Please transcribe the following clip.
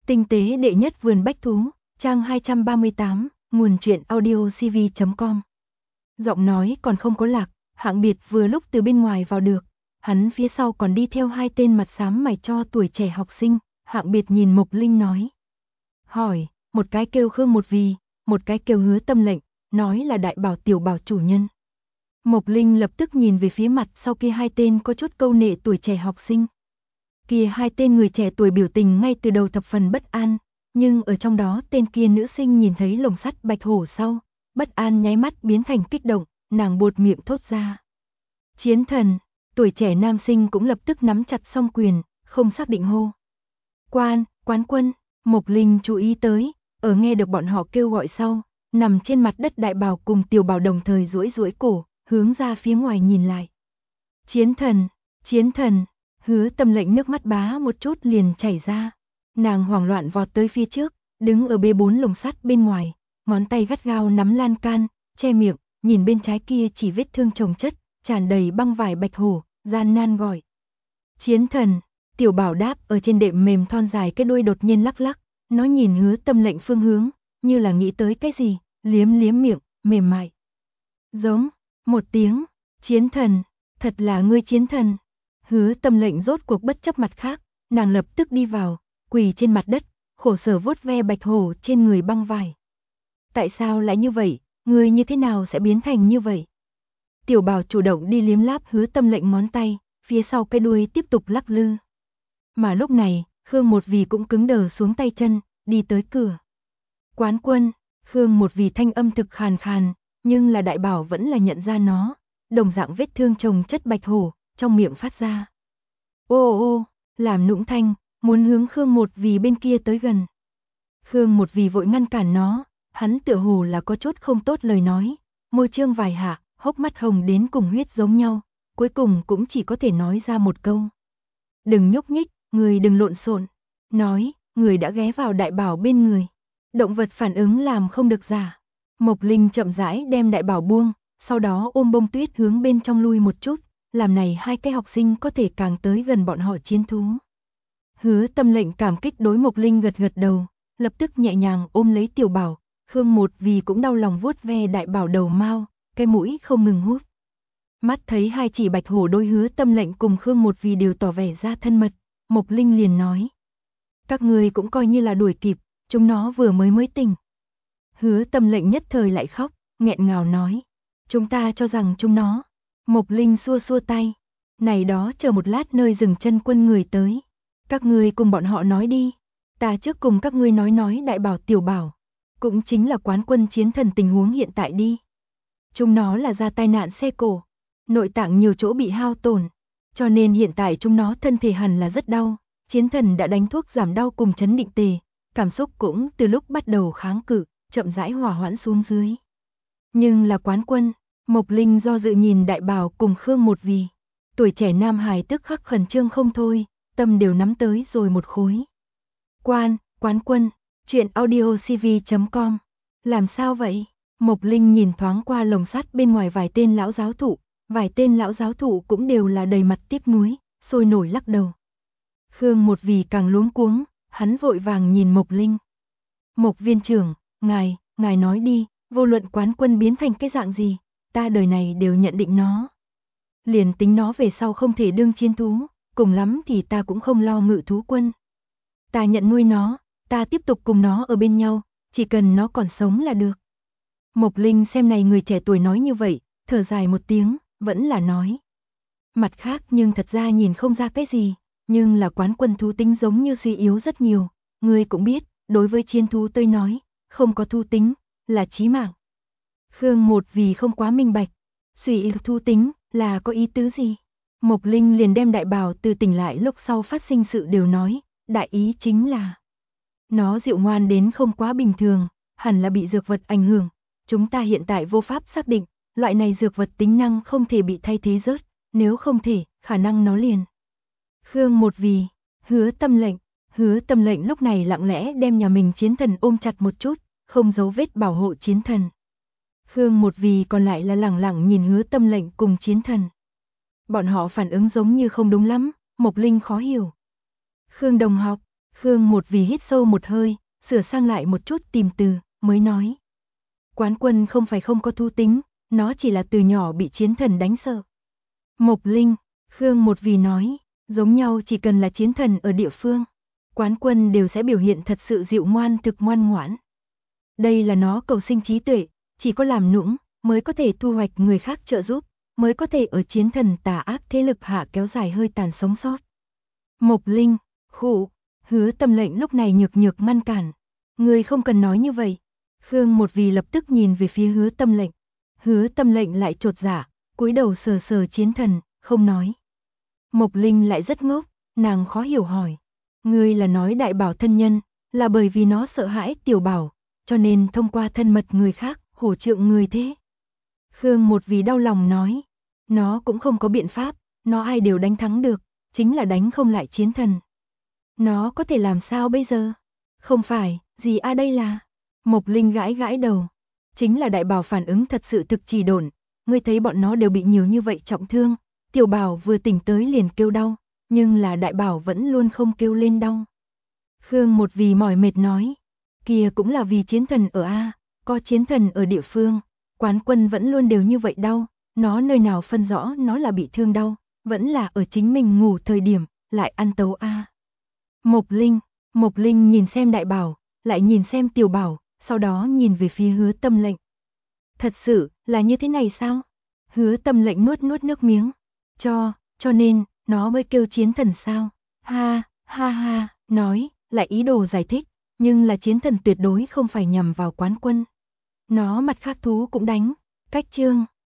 Tinh tế đệ nhất vườn bách thú, trang 238, nguồn truyện audiocv.com. Giọng nói còn không có lạc, Hạng Biệt vừa lúc từ bên ngoài vào được, hắn phía sau còn đi theo hai tên mặt xám mày cho tuổi trẻ học sinh. Hạng Biệt nhìn Mộc Linh nói. Hỏi, một cái kêu Khương Một Vì, một cái kêu Hứa Tâm Lệnh, nói là đại bảo tiểu bảo chủ nhân. Mộc Linh lập tức nhìn về phía mặt sau kia hai tên có chút câu nệ tuổi trẻ học sinh. Kia hai tên người trẻ tuổi biểu tình ngay từ đầu thập phần bất an, nhưng ở trong đó tên kia nữ sinh nhìn thấy lồng sắt bạch hổ sau, bất an nháy mắt biến thành kích động, nàng buột miệng thốt ra. Chiến thần, tuổi trẻ nam sinh cũng lập tức nắm chặt song quyền, không xác định hô. Quán quân, Mộc Linh chú ý tới, ở nghe được bọn họ kêu gọi sau, nằm trên mặt đất đại bào cùng tiểu bào đồng thời duỗi cổ, hướng ra phía ngoài nhìn lại. Chiến thần, Hứa Tâm Lệnh nước mắt bá một chút liền chảy ra. Nàng hoảng loạn vọt tới phía trước, đứng ở B4 lồng sắt bên ngoài, ngón tay gắt gao nắm lan can, che miệng, nhìn bên trái kia chỉ vết thương chồng chất, tràn đầy băng vải bạch hổ, gian nan gọi. Chiến thần, tiểu bảo đáp ở trên đệm mềm thon dài, cái đuôi đột nhiên lắc lắc, nó nhìn Hứa Tâm Lệnh phương hướng, như là nghĩ tới cái gì, liếm miệng, mềm mại. Giống, một tiếng, chiến thần, thật là ngươi chiến thần. Hứa Tâm Lệnh rốt cuộc bất chấp mặt khác, nàng lập tức đi vào, quỳ trên mặt đất, khổ sở vuốt ve bạch hổ trên người băng vải. Tại sao lại như vậy, ngươi như thế nào sẽ biến thành như vậy? Tiểu bảo chủ động đi liếm láp Hứa Tâm Lệnh ngón tay, phía sau cái đuôi tiếp tục lắc lư. Mà lúc này, Khương Một Vì cũng cứng đờ xuống tay chân, đi tới cửa. Quán quân, Khương Một Vì thanh âm thực khàn khàn, nhưng là đại bảo vẫn là nhận ra nó, đồng dạng vết thương chồng chất bạch hổ, trong miệng phát ra. Ô, làm nũng thanh, muốn hướng Khương Một Vì bên kia tới gần. Khương Một Vì vội ngăn cản nó, hắn tựa hồ là có chút không tốt lời nói, môi trương vài hạ, hốc mắt hồng đến cùng huyết giống nhau, cuối cùng cũng chỉ có thể nói ra một câu. Đừng nhúc nhích, người đừng lộn xộn. Nói, người đã ghé vào đại bảo bên người. Động vật phản ứng làm không được giả. Mộc Linh chậm rãi đem đại bảo buông, sau đó ôm bông tuyết hướng bên trong lui một chút, làm này hai cái học sinh có thể càng tới gần bọn họ chiến thú. Hứa Tâm Lệnh cảm kích đối Mộc Linh gật gật đầu, lập tức nhẹ nhàng ôm lấy tiểu bảo, Khương Một Vì cũng đau lòng vuốt ve đại bảo đầu mao, cái mũi không ngừng hút. Mắt thấy hai chỉ bạch hổ đôi Hứa Tâm Lệnh cùng Khương Một Vì đều tỏ vẻ ra thân mật, Mộc Linh liền nói. Các người cũng coi như là đuổi kịp, chúng nó vừa mới tỉnh. Hứa Tâm Lệnh nhất thời lại khóc, nghẹn ngào nói. Chúng ta cho rằng chúng nó. Mộc Linh xua xua tay. Này đó chờ một lát nơi dừng chân quân người tới. Các ngươi cùng bọn họ nói đi. Ta trước cùng các ngươi nói đại bảo tiểu bảo. Cũng chính là quán quân chiến thần tình huống hiện tại đi. Chúng nó là ra tai nạn xe cổ. Nội tạng nhiều chỗ bị hao tổn. Cho nên hiện tại chúng nó thân thể hẳn là rất đau. Chiến thần đã đánh thuốc giảm đau cùng chấn định tề. Cảm xúc cũng từ lúc bắt đầu kháng cự, chậm rãi hòa hoãn xuống dưới. Nhưng là quán quân, Mộc Linh do dự nhìn đại bảo cùng Khương Một Vì. Tuổi trẻ nam hài tức khắc khẩn trương không thôi, tâm đều nắm tới rồi một khối. Quán quân, truyện audiocv.com. Làm sao vậy? Mộc Linh nhìn thoáng qua lồng sắt bên ngoài vài tên lão giáo thụ cũng đều là đầy mặt tiếc nuối, sôi nổi lắc đầu. Khương Một Vì càng luống cuống, hắn vội vàng nhìn Mộc Linh. Mộc viên trưởng, ngài nói đi, vô luận quán quân biến thành cái dạng gì, ta đời này đều nhận định nó. Liền tính nó về sau không thể đương chiến thú, cùng lắm thì ta cũng không lo ngự thú quân. Ta nhận nuôi nó, ta tiếp tục cùng nó ở bên nhau, chỉ cần nó còn sống là được. Mộc Linh xem này người trẻ tuổi nói như vậy, thở dài một tiếng, vẫn là nói. Mặt khác nhưng thật ra nhìn không ra cái gì, nhưng là quán quân thú tính giống như suy yếu rất nhiều, ngươi cũng biết, đối với chiến thú tôi nói, không có thú tính, là chí mạng. Khương Một Vì không quá minh bạch, suy yếu thú tính, là có ý tứ gì? Mộc Linh liền đem đại bảo từ tỉnh lại lúc sau phát sinh sự đều nói, đại ý chính là nó dịu ngoan đến không quá bình thường, hẳn là bị dược vật ảnh hưởng, chúng ta hiện tại vô pháp xác định, loại này dược vật tính năng không thể bị thay thế rớt, nếu không thể, khả năng nó liền. Khương Một Vì, Hứa Tâm Lệnh lúc này lặng lẽ đem nhà mình chiến thần ôm chặt một chút, không giấu vết bảo hộ chiến thần. Khương Một Vì còn lại là lẳng lặng nhìn Hứa Tâm Lệnh cùng chiến thần. Bọn họ phản ứng giống như không đúng lắm, Mộc Linh khó hiểu. Khương Một Vì hít sâu một hơi, sửa sang lại một chút tìm từ, mới nói. Quán Quân không phải không có thú tính, nó chỉ là từ nhỏ bị chiến thần đánh sợ. Mộc Linh, Khương Một Vì nói, giống nhau chỉ cần là chiến thần ở địa phương, Quán Quân đều sẽ biểu hiện thật sự dịu ngoan thực ngoan ngoãn. Đây là nó cầu sinh trí tuệ, chỉ có làm nũng mới có thể thu hoạch người khác trợ giúp, mới có thể ở chiến thần tà ác thế lực hạ kéo dài hơi tàn sống sót. Mộc Linh, khụ, Hứa Tâm Lệnh lúc này nhược nhược ngăn cản. Người không cần nói như vậy. Khương Một Vì lập tức nhìn về phía Hứa Tâm Lệnh. Hứa Tâm Lệnh lại chột dạ, cúi đầu sờ sờ chiến thần, không nói. Mộc Linh lại rất ngốc, nàng khó hiểu hỏi. Ngươi là nói đại bảo thân nhân, là bởi vì nó sợ hãi tiểu bảo, cho nên thông qua thân mật người khác, hổ trượng người thế. Khương Một Vì đau lòng nói. Nó cũng không có biện pháp, nó ai đều đánh thắng được, chính là đánh không lại chiến thần. Nó có thể làm sao bây giờ? Không phải, gì đây là? Mộc Linh gãi gãi đầu. Chính là đại bảo phản ứng thật sự thực trì độn, ngươi thấy bọn nó đều bị nhiều như vậy trọng thương, tiểu bảo vừa tỉnh tới liền kêu đau, nhưng là đại bảo vẫn luôn không kêu lên đau. Khương Một Vì mỏi mệt nói, kia cũng là vì chiến thần ở A, có chiến thần ở địa phương, Quán Quân vẫn luôn đều như vậy đau, nó nơi nào phân rõ nó là bị thương đau, vẫn là ở chính mình ngủ thời điểm, lại ăn tấu A. Mộc Linh nhìn xem đại bảo, lại nhìn xem tiểu bảo, sau đó nhìn về phía Hứa Tâm Lệnh. Thật sự, là như thế này sao? Hứa Tâm Lệnh nuốt nước miếng. Cho nên, nó mới kêu chiến thần sao? Ha, ha ha, nói, lại ý đồ giải thích, nhưng là chiến thần tuyệt đối không phải nhằm vào Quán Quân. Nó mặt khác thú cũng đánh, cách chương.